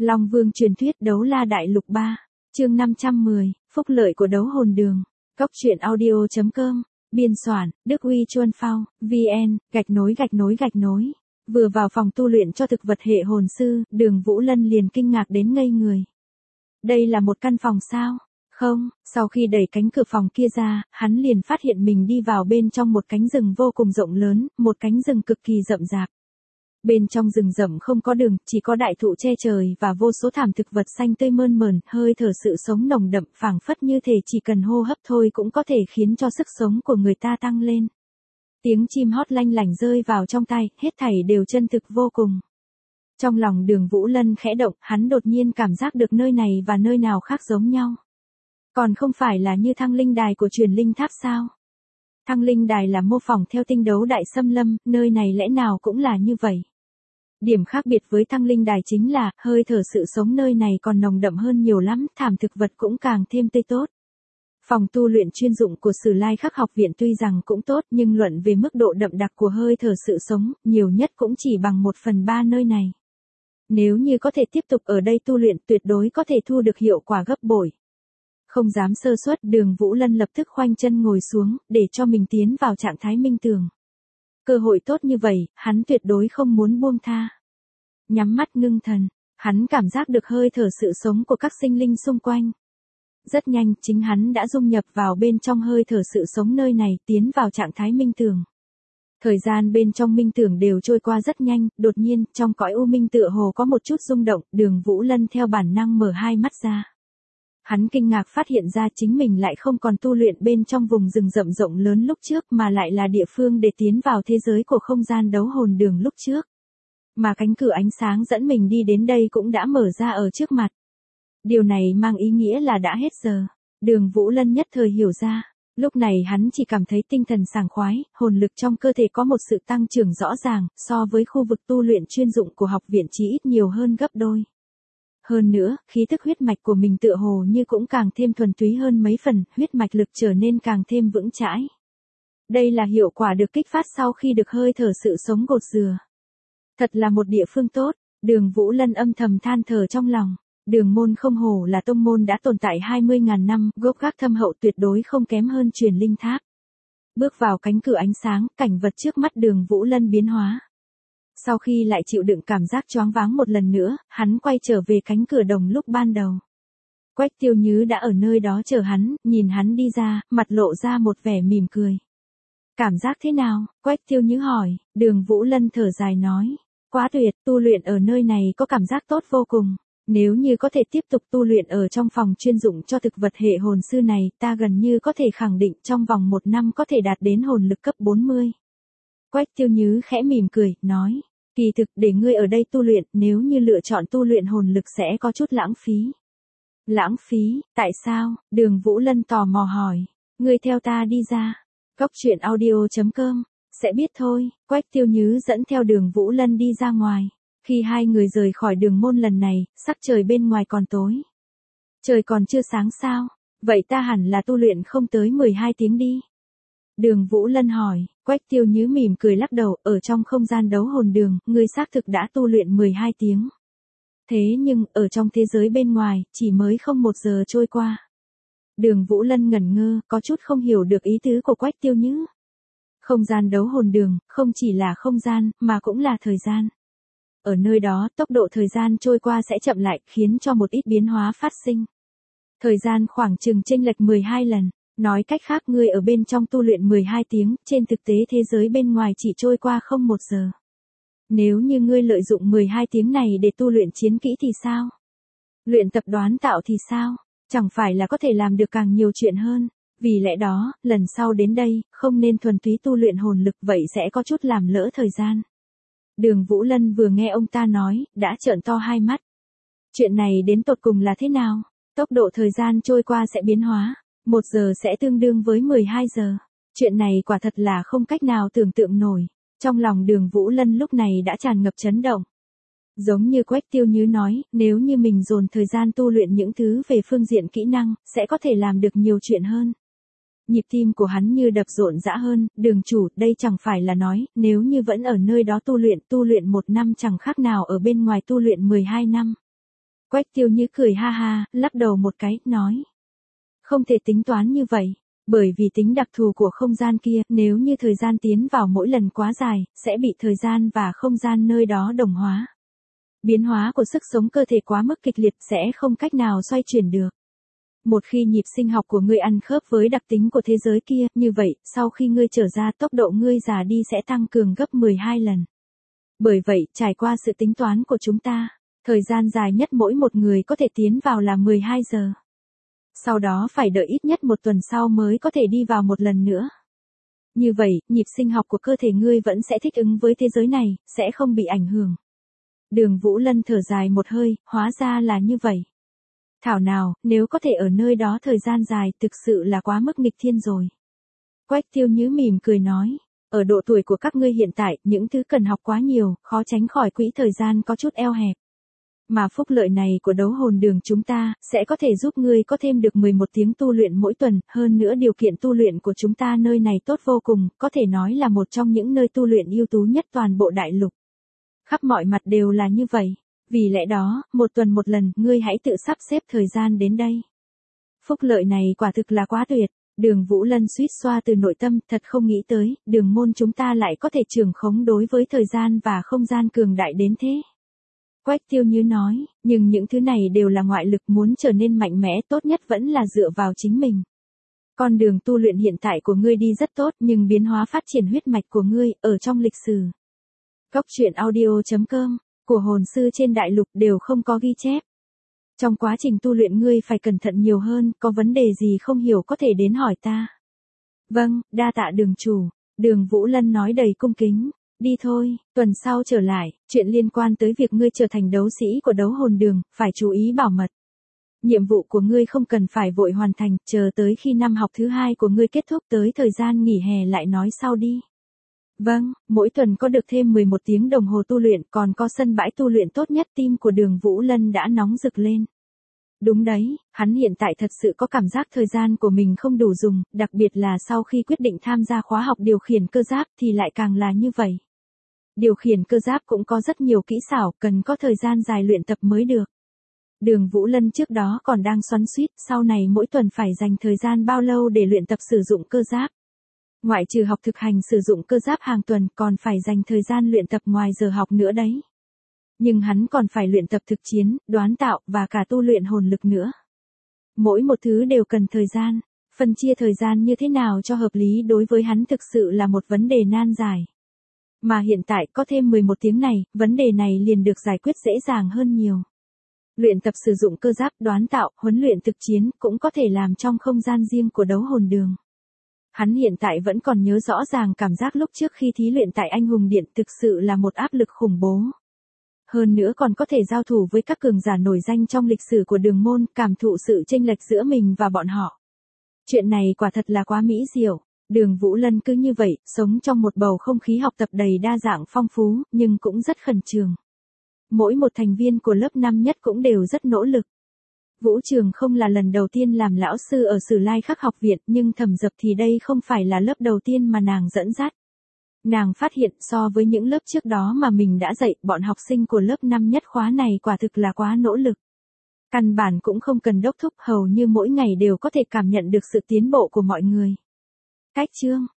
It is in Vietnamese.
Long Vương truyền thuyết Đấu La Đại Lục 3, chương 510, phúc lợi của đấu hồn đường. Cốc truyện audio.com, biên soạn, Đức Uy Chuân Phao, VN, _. Vừa vào phòng tu luyện cho thực vật hệ hồn sư, Đường Vũ Lân liền kinh ngạc đến ngây người. Đây là một căn phòng sao? Không, sau khi đẩy cánh cửa phòng kia ra, hắn liền phát hiện mình đi vào bên trong một cánh rừng vô cùng rộng lớn, một cánh rừng cực kỳ rậm rạp. Bên trong rừng rậm không có đường, chỉ có đại thụ che trời và vô số thảm thực vật xanh tươi mơn mởn, hơi thở sự sống nồng đậm, phảng phất như thể chỉ cần hô hấp thôi cũng có thể khiến cho sức sống của người ta tăng lên. Tiếng chim hót lanh lảnh rơi vào trong tai, hết thảy đều chân thực vô cùng. Trong lòng Đường Vũ Lân khẽ động, hắn đột nhiên cảm giác được nơi này và nơi nào khác giống nhau. Còn không phải là như Thăng Linh Đài của Truyền Linh Tháp sao? Thăng Linh Đài là mô phỏng theo tinh đấu đại xâm lâm, nơi này lẽ nào cũng là như vậy. Điểm khác biệt với Thăng Linh Đài chính là, hơi thở sự sống nơi này còn nồng đậm hơn nhiều lắm, thảm thực vật cũng càng thêm tươi tốt. Phòng tu luyện chuyên dụng của Sử Lai Khắc học viện tuy rằng cũng tốt, nhưng luận về mức độ đậm đặc của hơi thở sự sống, nhiều nhất cũng chỉ bằng 1/3 nơi này. Nếu như có thể tiếp tục ở đây tu luyện, tuyệt đối có thể thu được hiệu quả gấp bội. Không dám sơ suất, Đường Vũ Lân lập tức khoanh chân ngồi xuống, để cho mình tiến vào trạng thái minh tường. Cơ hội tốt như vậy, hắn tuyệt đối không muốn buông tha. Nhắm mắt ngưng thần, hắn cảm giác được hơi thở sự sống của các sinh linh xung quanh. Rất nhanh, chính hắn đã dung nhập vào bên trong hơi thở sự sống nơi này, tiến vào trạng thái minh tường. Thời gian bên trong minh tưởng đều trôi qua rất nhanh, đột nhiên, trong cõi u minh tựa hồ có một chút rung động, Đường Vũ Lân theo bản năng mở hai mắt ra. Hắn kinh ngạc phát hiện ra chính mình lại không còn tu luyện bên trong vùng rừng rậm rộng lớn lúc trước mà lại là địa phương để tiến vào thế giới của không gian đấu hồn đường lúc trước. Mà cánh cửa ánh sáng dẫn mình đi đến đây cũng đã mở ra ở trước mặt. Điều này mang ý nghĩa là đã hết giờ. Đường Vũ Lân nhất thời hiểu ra. Lúc này hắn chỉ cảm thấy tinh thần sảng khoái, hồn lực trong cơ thể có một sự tăng trưởng rõ ràng, so với khu vực tu luyện chuyên dụng của học viện chỉ ít nhiều hơn gấp đôi. Hơn nữa, khí thức huyết mạch của mình tựa hồ như cũng càng thêm thuần túy hơn mấy phần, huyết mạch lực trở nên càng thêm vững chãi. Đây là hiệu quả được kích phát sau khi được hơi thở sự sống gột rửa. Thật là một địa phương tốt, Đường Vũ Lân âm thầm than thở trong lòng. Đường môn không hổ là tông môn đã tồn tại 20.000 năm, gốc gác thâm hậu tuyệt đối không kém hơn Truyền Linh Tháp. Bước vào cánh cửa ánh sáng, cảnh vật trước mắt Đường Vũ Lân biến hóa. Sau khi lại chịu đựng cảm giác choáng váng một lần nữa, hắn quay trở về cánh cửa đồng lúc ban đầu. Quách Tiêu Nhứ đã ở nơi đó chờ hắn, nhìn hắn đi ra, mặt lộ ra một vẻ mỉm cười. Cảm giác thế nào? Quách Tiêu Nhứ hỏi. Đường Vũ Lân thở dài nói. Quá tuyệt, tu luyện ở nơi này có cảm giác tốt vô cùng. Nếu như có thể tiếp tục tu luyện ở trong phòng chuyên dụng cho thực vật hệ hồn sư này, ta gần như có thể khẳng định trong vòng 1 năm có thể đạt đến hồn lực cấp 40. Quách Tiêu Nhứ khẽ mỉm cười, nói. Kỳ thực để ngươi ở đây tu luyện, nếu như lựa chọn tu luyện hồn lực sẽ có chút lãng phí. Lãng phí, tại sao? Đường Vũ Lân tò mò hỏi. Ngươi theo ta đi ra. Cốc truyện audio.com, sẽ biết thôi. Quách Tiêu Nhứ dẫn theo Đường Vũ Lân đi ra ngoài. Khi hai người rời khỏi đường môn lần này, sắc trời bên ngoài còn tối. Trời còn chưa sáng sao? Vậy ta hẳn là tu luyện không tới 12 tiếng đi. Đường Vũ Lân hỏi. Quách Tiêu Nhứ mỉm cười lắc đầu, ở trong không gian đấu hồn đường, ngươi xác thực đã tu luyện 12 tiếng. Thế nhưng, ở trong thế giới bên ngoài, chỉ mới không 1 giờ trôi qua. Đường Vũ Lân ngẩn ngơ, có chút không hiểu được ý tứ của Quách Tiêu Nhứ. Không gian đấu hồn đường, không chỉ là không gian, mà cũng là thời gian. Ở nơi đó, tốc độ thời gian trôi qua sẽ chậm lại, khiến cho một ít biến hóa phát sinh. Thời gian khoảng chừng chênh lệch 12 lần. Nói cách khác, ngươi ở bên trong tu luyện 12 tiếng, trên thực tế thế giới bên ngoài chỉ trôi qua không 1 giờ. Nếu như ngươi lợi dụng 12 tiếng này để tu luyện chiến kỹ thì sao? Luyện tập đoán tạo thì sao? Chẳng phải là có thể làm được càng nhiều chuyện hơn. Vì lẽ đó, lần sau đến đây, không nên thuần túy tu luyện hồn lực, vậy sẽ có chút làm lỡ thời gian. Đường Vũ Lân vừa nghe ông ta nói, đã trợn to hai mắt. Chuyện này đến tột cùng là thế nào? Tốc độ thời gian trôi qua sẽ biến hóa. 1 giờ sẽ tương đương với 12 giờ. Chuyện này quả thật là không cách nào tưởng tượng nổi. Trong lòng Đường Vũ Lân lúc này đã tràn ngập chấn động. Giống như Quách Tiêu Nhứ nói, nếu như mình dồn thời gian tu luyện những thứ về phương diện kỹ năng, sẽ có thể làm được nhiều chuyện hơn. Nhịp tim của hắn như đập rộn rã hơn. Đường chủ, đây chẳng phải là nói, nếu như vẫn ở nơi đó tu luyện 1 năm chẳng khác nào ở bên ngoài tu luyện 12 năm. Quách Tiêu Như cười ha ha, lắc đầu một cái, nói. Không thể tính toán như vậy, bởi vì tính đặc thù của không gian kia, nếu như thời gian tiến vào mỗi lần quá dài, sẽ bị thời gian và không gian nơi đó đồng hóa. Biến hóa của sức sống cơ thể quá mức kịch liệt sẽ không cách nào xoay chuyển được. Một khi nhịp sinh học của ngươi ăn khớp với đặc tính của thế giới kia, như vậy, sau khi ngươi trở ra tốc độ ngươi già đi sẽ tăng cường gấp 12 lần. Bởi vậy, trải qua sự tính toán của chúng ta, thời gian dài nhất mỗi một người có thể tiến vào là 12 giờ. Sau đó phải đợi ít nhất một tuần sau mới có thể đi vào một lần nữa. Như vậy, nhịp sinh học của cơ thể ngươi vẫn sẽ thích ứng với thế giới này, sẽ không bị ảnh hưởng. Đường Vũ Lân thở dài một hơi, hóa ra là như vậy. Thảo nào, nếu có thể ở nơi đó thời gian dài, thực sự là quá mức nghịch thiên rồi. Quách Tiêu Như mỉm cười nói, ở độ tuổi của các ngươi hiện tại, những thứ cần học quá nhiều, khó tránh khỏi quỹ thời gian có chút eo hẹp. Mà phúc lợi này của đấu hồn đường chúng ta, sẽ có thể giúp ngươi có thêm được 11 tiếng tu luyện mỗi tuần, hơn nữa điều kiện tu luyện của chúng ta nơi này tốt vô cùng, có thể nói là một trong những nơi tu luyện ưu tú nhất toàn bộ đại lục. Khắp mọi mặt đều là như vậy, vì lẽ đó, một tuần một lần, ngươi hãy tự sắp xếp thời gian đến đây. Phúc lợi này quả thực là quá tuyệt, Đường Vũ Lân suýt xoa từ nội tâm, thật không nghĩ tới, đường môn chúng ta lại có thể trưởng khống đối với thời gian và không gian cường đại đến thế. Quách Tiêu Như nói, nhưng những thứ này đều là ngoại lực, muốn trở nên mạnh mẽ tốt nhất vẫn là dựa vào chính mình. Con đường tu luyện hiện tại của ngươi đi rất tốt nhưng biến hóa phát triển huyết mạch của ngươi ở trong lịch sử. Cốc.audio.com, của hồn sư trên đại lục đều không có ghi chép. Trong quá trình tu luyện ngươi phải cẩn thận nhiều hơn, có vấn đề gì không hiểu có thể đến hỏi ta. Vâng, đa tạ đường chủ, Đường Vũ Lân nói đầy cung kính. Đi thôi, tuần sau trở lại, chuyện liên quan tới việc ngươi trở thành đấu sĩ của đấu hồn đường, phải chú ý bảo mật. Nhiệm vụ của ngươi không cần phải vội hoàn thành, chờ tới khi năm học thứ 2 của ngươi kết thúc tới thời gian nghỉ hè lại nói sau đi. Vâng, mỗi tuần có được thêm 11 tiếng đồng hồ tu luyện, còn có sân bãi tu luyện tốt nhất. Tim của Đường Vũ Lân đã nóng rực lên. Đúng đấy, hắn hiện tại thật sự có cảm giác thời gian của mình không đủ dùng, đặc biệt là sau khi quyết định tham gia khóa học điều khiển cơ giáp thì lại càng là như vậy. Điều khiển cơ giáp cũng có rất nhiều kỹ xảo, cần có thời gian dài luyện tập mới được. Đường Vũ Lân trước đó còn đang xoắn xuýt, sau này mỗi tuần phải dành thời gian bao lâu để luyện tập sử dụng cơ giáp. Ngoại trừ học thực hành sử dụng cơ giáp hàng tuần, còn phải dành thời gian luyện tập ngoài giờ học nữa đấy. Nhưng hắn còn phải luyện tập thực chiến, đoán tạo, và cả tu luyện hồn lực nữa. Mỗi một thứ đều cần thời gian, phân chia thời gian như thế nào cho hợp lý đối với hắn thực sự là một vấn đề nan giải. Mà hiện tại có thêm 11 tiếng này, vấn đề này liền được giải quyết dễ dàng hơn nhiều. Luyện tập sử dụng cơ giáp, đoán tạo, huấn luyện thực chiến cũng có thể làm trong không gian riêng của đấu hồn đường. Hắn hiện tại vẫn còn nhớ rõ ràng cảm giác lúc trước khi thí luyện tại Anh Hùng Điện, thực sự là một áp lực khủng bố. Hơn nữa còn có thể giao thủ với các cường giả nổi danh trong lịch sử của đường môn, cảm thụ sự chênh lệch giữa mình và bọn họ. Chuyện này quả thật là quá mỹ diệu. Đường Vũ Lân cứ như vậy, sống trong một bầu không khí học tập đầy đa dạng phong phú, nhưng cũng rất khẩn trương. Mỗi một thành viên của lớp năm nhất cũng đều rất nỗ lực. Vũ Trường không là lần đầu tiên làm lão sư ở Sử Lai Khắc học viện, nhưng Thẩm Dập thì đây không phải là lớp đầu tiên mà nàng dẫn dắt. Nàng phát hiện so với những lớp trước đó mà mình đã dạy, bọn học sinh của lớp năm nhất khóa này quả thực là quá nỗ lực. Căn bản cũng không cần đốc thúc, hầu như mỗi ngày đều có thể cảm nhận được sự tiến bộ của mọi người. Cách chương